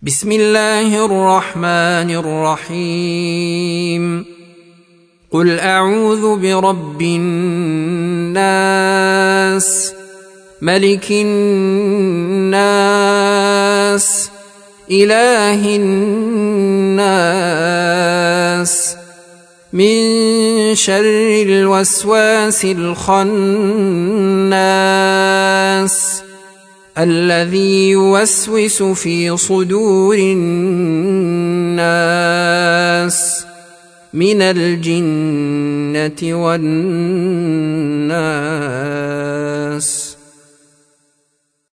بسم الله الرحمن الرحيم قل أعوذ برب الناس ملك الناس إله الناس من شر الوسواس الخناس الذي يوسوس في صدور الناس من الجنة والناس.